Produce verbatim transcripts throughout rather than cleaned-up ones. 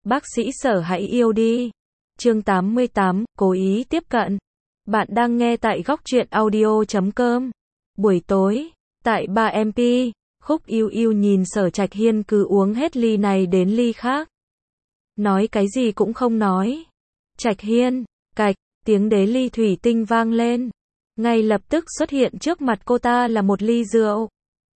Bác sĩ Sở hãy yêu đi. Chương tám mươi tám, cố ý tiếp cận. Bạn đang nghe tại góc truyện audio chấm com. Buổi tối, tại ba em pê, Khúc Yêu Yêu nhìn Sở Trạch Hiên cứ uống hết ly này đến ly khác. Nói cái gì cũng không nói. Trạch Hiên, cạch, tiếng đế ly thủy tinh vang lên. Ngay lập tức xuất hiện trước mặt cô ta là một ly rượu.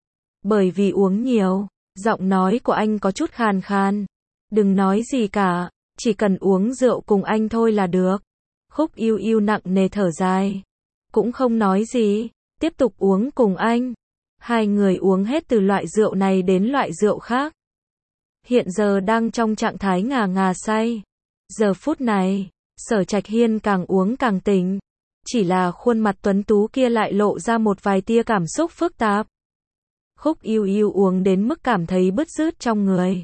Bởi vì uống nhiều, giọng nói của anh có chút khàn khàn. Đừng nói gì cả, chỉ cần uống rượu cùng anh thôi là được. Khúc Yêu Yêu nặng nề thở dài. Cũng không nói gì, tiếp tục uống cùng anh. Hai người uống hết từ loại rượu này đến loại rượu khác. Hiện giờ đang trong trạng thái ngà ngà say. Giờ phút này, Sở Trạch Hiên càng uống càng tỉnh. Chỉ là khuôn mặt tuấn tú kia lại lộ ra một vài tia cảm xúc phức tạp. Khúc Yêu Yêu uống đến mức cảm thấy bứt rứt trong người.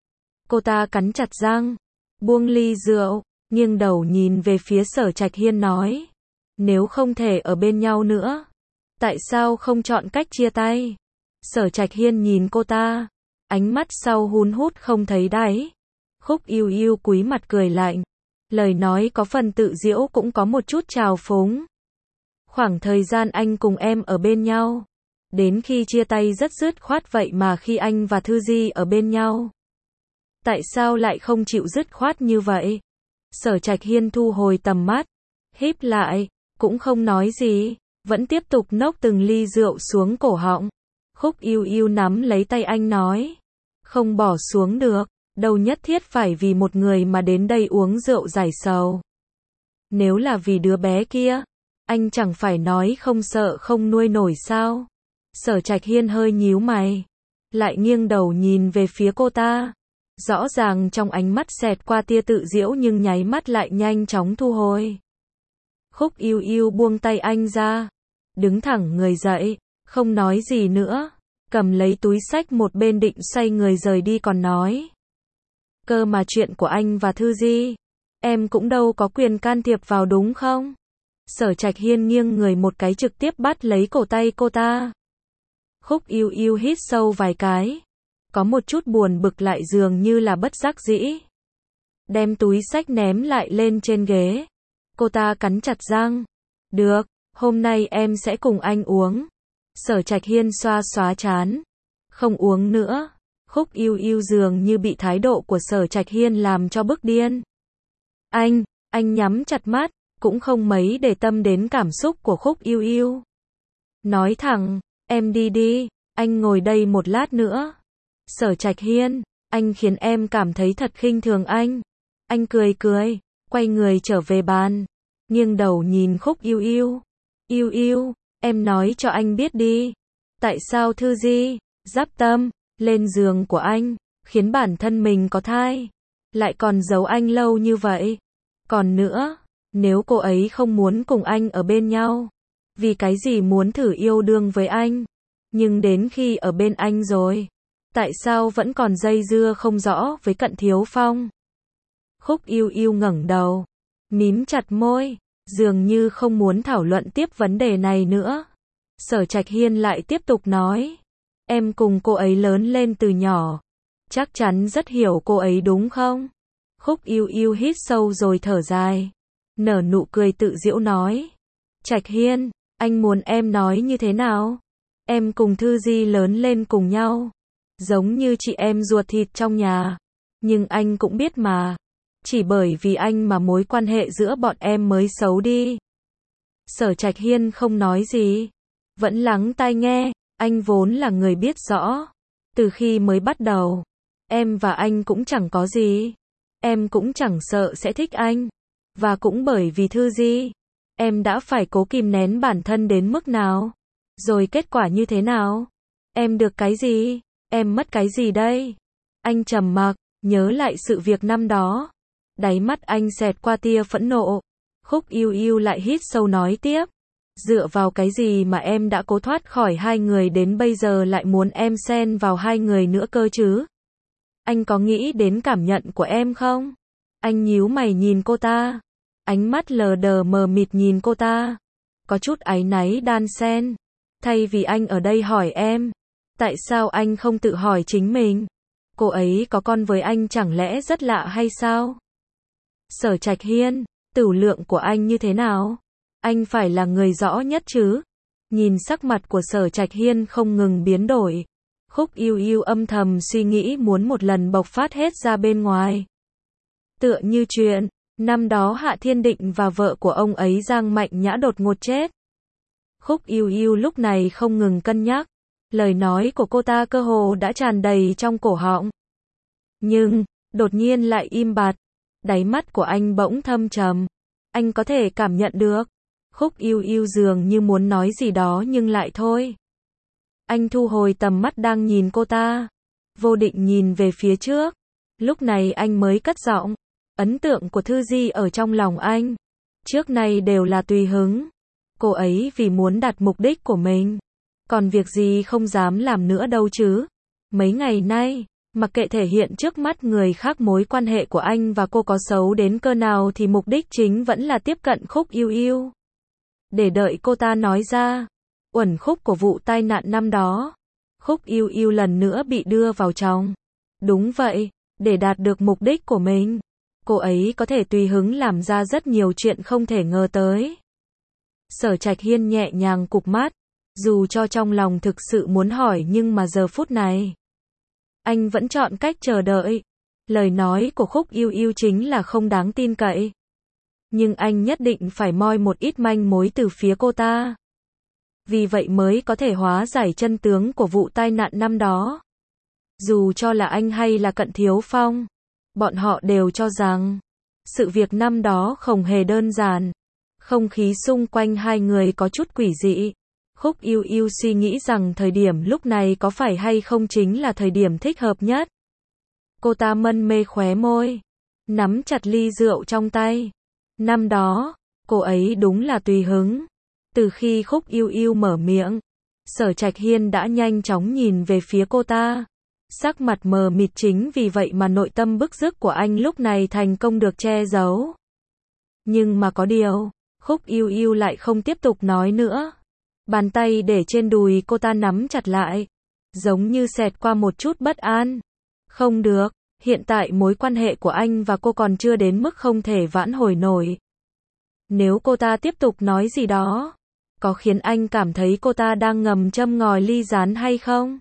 Cô ta cắn chặt răng, buông ly rượu, nghiêng đầu nhìn về phía Sở Trạch Hiên nói. Nếu không thể ở bên nhau nữa, tại sao không chọn cách chia tay? Sở Trạch Hiên nhìn cô ta, ánh mắt sau hun hút không thấy đáy. Khúc Yêu Yêu cúi mặt cười lạnh, lời nói có phần tự giễu cũng có một chút trào phúng. Khoảng thời gian anh cùng em ở bên nhau, đến khi chia tay rất dứt khoát, vậy mà khi anh và Thư Di ở bên nhau, tại sao lại không chịu dứt khoát như vậy? Sở Trạch Hiên thu hồi tầm mắt, híp lại, cũng không nói gì, vẫn tiếp tục nốc từng ly rượu xuống cổ họng. Khúc Yêu Yêu nắm lấy tay anh nói, không bỏ xuống được, đâu nhất thiết phải vì một người mà đến đây uống rượu giải sầu. Nếu là vì đứa bé kia, anh chẳng phải nói không sợ không nuôi nổi sao? Sở Trạch Hiên hơi nhíu mày, lại nghiêng đầu nhìn về phía cô ta. Rõ ràng trong ánh mắt xẹt qua tia tự giễu nhưng nháy mắt lại nhanh chóng thu hồi. Khúc Yêu Yêu buông tay anh ra, đứng thẳng người dậy, không nói gì nữa, cầm lấy túi xách một bên định xoay người rời đi còn nói. Cơ mà chuyện của anh và Thư Di, em cũng đâu có quyền can thiệp vào đúng không? Sở Trạch Hiên nghiêng người một cái trực tiếp bắt lấy cổ tay cô ta. Khúc Yêu Yêu hít sâu vài cái, có một chút buồn bực lại dường như là bất đắc dĩ. Đem túi xách ném lại lên trên ghế. Cô ta cắn chặt răng. Được, hôm nay em sẽ cùng anh uống. Sở Trạch Hiên xoa xóa trán. Không uống nữa. Khúc Yêu Yêu dường như bị thái độ của Sở Trạch Hiên làm cho bức điên. Anh, anh nhắm chặt mắt, cũng không mấy để tâm đến cảm xúc của Khúc Yêu Yêu. Nói thẳng, em đi đi, anh ngồi đây một lát nữa. Sở Trạch Hiên, anh khiến em cảm thấy thật khinh thường anh. Anh cười cười, quay người trở về bàn, nghiêng đầu nhìn Khúc Yêu Yêu. Yêu Yêu, em nói cho anh biết đi, tại sao Thư Di, giáp tâm, lên giường của anh, khiến bản thân mình có thai, lại còn giấu anh lâu như vậy. Còn nữa, nếu cô ấy không muốn cùng anh ở bên nhau, vì cái gì muốn thử yêu đương với anh, nhưng đến khi ở bên anh rồi, tại sao vẫn còn dây dưa không rõ với Cận Thiếu Phong? Khúc Yêu Yêu ngẩng đầu, mím chặt môi, dường như không muốn thảo luận tiếp vấn đề này nữa. Sở Trạch Hiên lại tiếp tục nói, em cùng cô ấy lớn lên từ nhỏ, chắc chắn rất hiểu cô ấy đúng không? Khúc Yêu Yêu hít sâu rồi thở dài, nở nụ cười tự giễu nói, Trạch Hiên, anh muốn em nói như thế nào? Em cùng Thư Di lớn lên cùng nhau, giống như chị em ruột thịt trong nhà, nhưng anh cũng biết mà, chỉ bởi vì anh mà mối quan hệ giữa bọn em mới xấu đi. Sở Trạch Hiên không nói gì, vẫn lắng tai nghe. Anh vốn là người biết rõ, từ khi mới bắt đầu, em và anh cũng chẳng có gì, em cũng chẳng sợ sẽ thích anh, và cũng bởi vì Thư Di, em đã phải cố kìm nén bản thân đến mức nào, rồi kết quả như thế nào? Em được cái gì? Em mất cái gì đây? Anh trầm mặc, nhớ lại sự việc năm đó, đáy mắt anh xẹt qua tia phẫn nộ. Khúc Yêu Yêu lại hít sâu nói tiếp, dựa vào cái gì mà em đã cố thoát khỏi hai người đến bây giờ lại muốn em xen vào hai người nữa cơ chứ? Anh có nghĩ đến cảm nhận của em không? Anh nhíu mày nhìn cô ta, ánh mắt lờ đờ mờ mịt nhìn cô ta, có chút áy náy đan xen. Thay vì anh ở đây hỏi em, tại sao anh không tự hỏi chính mình? Cô ấy có con với anh chẳng lẽ rất lạ hay sao? Sở Trạch Hiên, tửu lượng của anh như thế nào? Anh phải là người rõ nhất chứ? Nhìn sắc mặt của Sở Trạch Hiên không ngừng biến đổi. Khúc Yêu Yêu âm thầm suy nghĩ muốn một lần bộc phát hết ra bên ngoài. Tựa như chuyện, năm đó Hạ Thiên Định và vợ của ông ấy Giang Mạnh Nhã đột ngột chết. Khúc Yêu Yêu lúc này không ngừng cân nhắc. Lời nói của cô ta cơ hồ đã tràn đầy trong cổ họng. Nhưng, đột nhiên lại im bặt. Đáy mắt của anh bỗng thâm trầm. Anh có thể cảm nhận được. Khúc Yêu Yêu dường như muốn nói gì đó nhưng lại thôi. Anh thu hồi tầm mắt đang nhìn cô ta. Vô định nhìn về phía trước. Lúc này anh mới cất giọng. Ấn tượng của Thư Di ở trong lòng anh. Trước nay đều là tùy hứng. Cô ấy vì muốn đạt mục đích của mình. Còn việc gì không dám làm nữa đâu chứ. Mấy ngày nay, mặc kệ thể hiện trước mắt người khác mối quan hệ của anh và cô có xấu đến cơ nào thì mục đích chính vẫn là tiếp cận Khúc Yêu Yêu. Để đợi cô ta nói ra. Uẩn khúc của vụ tai nạn năm đó. Khúc Yêu Yêu lần nữa bị đưa vào trong. Đúng vậy, để đạt được mục đích của mình. Cô ấy có thể tùy hứng làm ra rất nhiều chuyện không thể ngờ tới. Sở Trạch Hiên nhẹ nhàng cụp mắt. Dù cho trong lòng thực sự muốn hỏi nhưng mà giờ phút này. Anh vẫn chọn cách chờ đợi. Lời nói của Khúc Yêu Yêu chính là không đáng tin cậy. Nhưng anh nhất định phải moi một ít manh mối từ phía cô ta. Vì vậy mới có thể hóa giải chân tướng của vụ tai nạn năm đó. Dù cho là anh hay là Cận Thiếu Phong. Bọn họ đều cho rằng. Sự việc năm đó không hề đơn giản. Không khí xung quanh hai người có chút quỷ dị. Khúc Yêu Yêu suy nghĩ rằng thời điểm lúc này có phải hay không chính là thời điểm thích hợp nhất. Cô ta mân mê khóe môi. Nắm chặt ly rượu trong tay. Năm đó, cô ấy đúng là tùy hứng. Từ khi Khúc Yêu Yêu mở miệng, Sở Trạch Hiên đã nhanh chóng nhìn về phía cô ta. Sắc mặt mờ mịt chính vì vậy mà nội tâm bức rứt của anh lúc này thành công được che giấu. Nhưng mà có điều, Khúc Yêu Yêu lại không tiếp tục nói nữa. Bàn tay để trên đùi cô ta nắm chặt lại. Giống như xẹt qua một chút bất an. Không được, hiện tại mối quan hệ của anh và cô còn chưa đến mức không thể vãn hồi nổi. Nếu cô ta tiếp tục nói gì đó, có khiến anh cảm thấy cô ta đang ngầm châm ngòi ly gián hay không?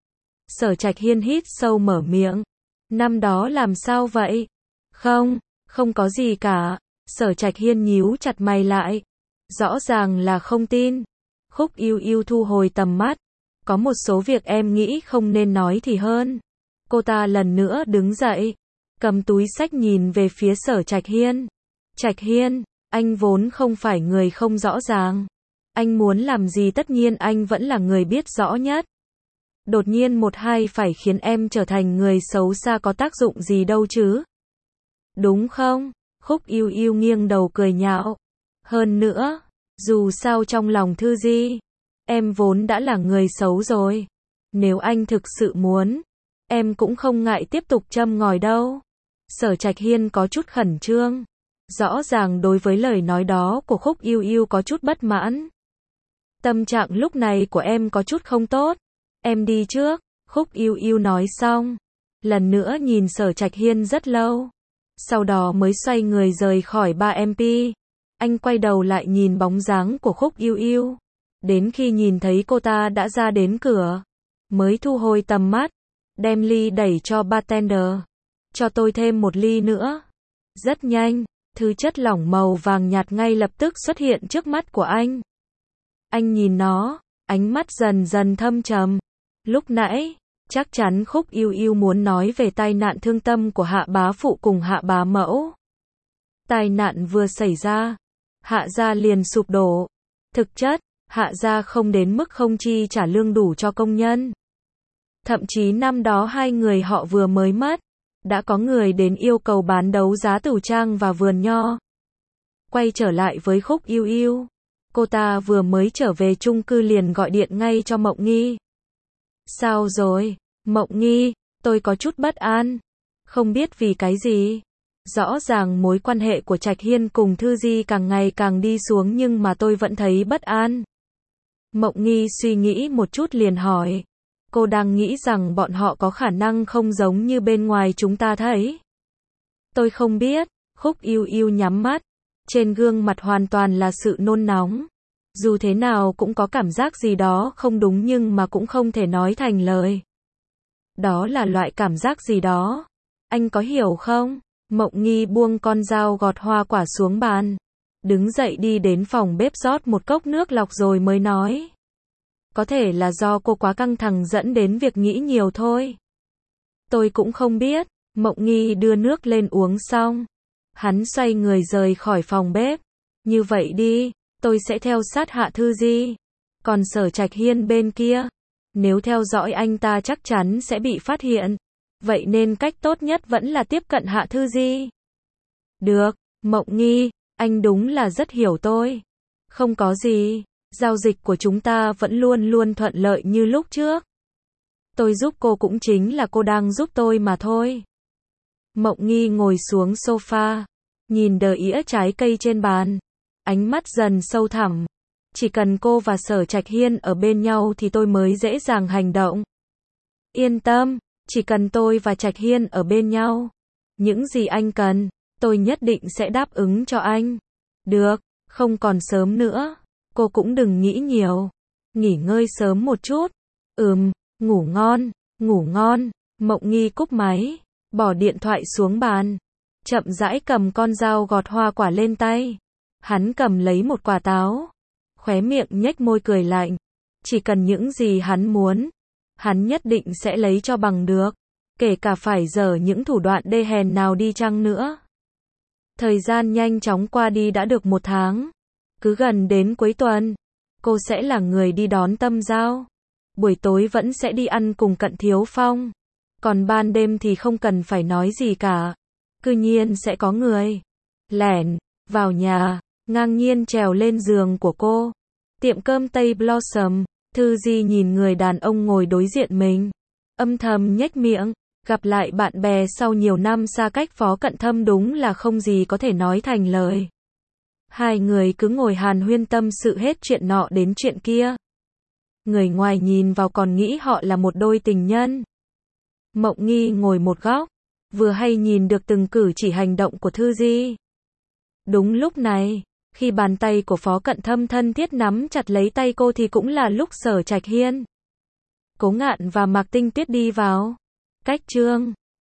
Sở Trạch Hiên hít sâu mở miệng. Năm đó làm sao vậy? Không, không có gì cả. Sở Trạch Hiên nhíu chặt mày lại. Rõ ràng là không tin. Khúc Yêu Yêu thu hồi tầm mắt. Có một số việc em nghĩ không nên nói thì hơn. Cô ta lần nữa đứng dậy. Cầm túi xách nhìn về phía Sở Trạch Hiên. Trạch Hiên, anh vốn không phải người không rõ ràng. Anh muốn làm gì tất nhiên anh vẫn là người biết rõ nhất. Đột nhiên một hai phải khiến em trở thành người xấu xa có tác dụng gì đâu chứ. Đúng không? Khúc Yêu Yêu nghiêng đầu cười nhạo. Hơn nữa, dù sao trong lòng Thư Di, em vốn đã là người xấu rồi. Nếu anh thực sự muốn, em cũng không ngại tiếp tục châm ngòi đâu. Sở Trạch Hiên có chút khẩn trương. Rõ ràng đối với lời nói đó của Khúc Yêu Yêu có chút bất mãn. Tâm trạng lúc này của em có chút không tốt. Em đi trước. Khúc Yêu Yêu nói xong. Lần nữa nhìn Sở Trạch Hiên rất lâu. Sau đó mới xoay người rời khỏi ba em pê. Anh quay đầu lại nhìn bóng dáng của Khúc Yêu Yêu. Đến khi nhìn thấy cô ta đã ra đến cửa, mới thu hồi tầm mắt. Đem ly đẩy cho bartender. Cho tôi thêm một ly nữa. Rất nhanh, thứ chất lỏng màu vàng nhạt ngay lập tức xuất hiện trước mắt của anh. Anh nhìn nó, ánh mắt dần dần thâm trầm. Lúc nãy, chắc chắn Khúc Yêu Yêu muốn nói về tai nạn thương tâm của Hạ bá phụ cùng Hạ bá mẫu. Tai nạn vừa xảy ra, Hạ gia liền sụp đổ. Thực chất, Hạ gia không đến mức không chi trả lương đủ cho công nhân. Thậm chí năm đó hai người họ vừa mới mất, đã có người đến yêu cầu bán đấu giá tử trang và vườn nho. Quay trở lại với Khúc Yêu Yêu, cô ta vừa mới trở về chung cư liền gọi điện ngay cho Mộng Nghi. Sao rồi, Mộng Nghi, tôi có chút bất an. Không biết vì cái gì. Rõ ràng mối quan hệ của Trạch Hiên cùng Thư Di càng ngày càng đi xuống nhưng mà tôi vẫn thấy bất an. Mộng Nghi suy nghĩ một chút liền hỏi. Cô đang nghĩ rằng bọn họ có khả năng không giống như bên ngoài chúng ta thấy. Tôi không biết, Khúc Yêu Yêu nhắm mắt. Trên gương mặt hoàn toàn là sự nôn nóng. Dù thế nào cũng có cảm giác gì đó không đúng nhưng mà cũng không thể nói thành lời. Đó là loại cảm giác gì đó. Anh có hiểu không? Mộng Nghi buông con dao gọt hoa quả xuống bàn. Đứng dậy đi đến phòng bếp rót một cốc nước lọc rồi mới nói. Có thể là do cô quá căng thẳng dẫn đến việc nghĩ nhiều thôi. Tôi cũng không biết. Mộng Nghi đưa nước lên uống xong. Hắn xoay người rời khỏi phòng bếp. Như vậy đi, tôi sẽ theo sát Hạ Thư Di. Còn Sở Trạch Hiên bên kia, nếu theo dõi anh ta chắc chắn sẽ bị phát hiện. Vậy nên cách tốt nhất vẫn là tiếp cận Hạ Thư Di. Được, Mộng Nghi, anh đúng là rất hiểu tôi. Không có gì, giao dịch của chúng ta vẫn luôn luôn thuận lợi như lúc trước. Tôi giúp cô cũng chính là cô đang giúp tôi mà thôi. Mộng Nghi ngồi xuống sofa, nhìn đờ ĩa trái cây trên bàn. Ánh mắt dần sâu thẳm. Chỉ cần cô và Sở Trạch Hiên ở bên nhau thì tôi mới dễ dàng hành động. Yên tâm, chỉ cần tôi và Trạch Hiên ở bên nhau. Những gì anh cần, tôi nhất định sẽ đáp ứng cho anh. Được, không còn sớm nữa. Cô cũng đừng nghĩ nhiều. Nghỉ ngơi sớm một chút. Ừm, ngủ ngon, ngủ ngon. Mộng Nghi cúp máy, bỏ điện thoại xuống bàn. Chậm rãi cầm con dao gọt hoa quả lên tay. Hắn cầm lấy một quả táo. Khóe miệng nhếch môi cười lạnh. Chỉ cần những gì hắn muốn, hắn nhất định sẽ lấy cho bằng được. Kể cả phải dở những thủ đoạn đê hèn nào đi chăng nữa. Thời gian nhanh chóng qua đi đã được một tháng. Cứ gần đến cuối tuần, cô sẽ là người đi đón Tâm Giao. Buổi tối vẫn sẽ đi ăn cùng Cận Thiếu Phong. Còn ban đêm thì không cần phải nói gì cả. Cứ nhiên sẽ có người lẻn vào nhà, ngang nhiên trèo lên giường của cô. Tiệm cơm Tây Blossom, Thư Di nhìn người đàn ông ngồi đối diện mình. Âm thầm nhếch miệng, gặp lại bạn bè sau nhiều năm xa cách Phó Cận Thâm đúng là không gì có thể nói thành lời. Hai người cứ ngồi hàn huyên tâm sự hết chuyện nọ đến chuyện kia. Người ngoài nhìn vào còn nghĩ họ là một đôi tình nhân. Mộng Nghi ngồi một góc, vừa hay nhìn được từng cử chỉ hành động của Thư Di. Đúng lúc này, khi bàn tay của Phó Cận Thâm thân thiết nắm chặt lấy tay cô thì cũng là lúc Sở Trạch Hiên, Cố Ngạn và Mạc Tinh Tuyết đi vào. Cách chương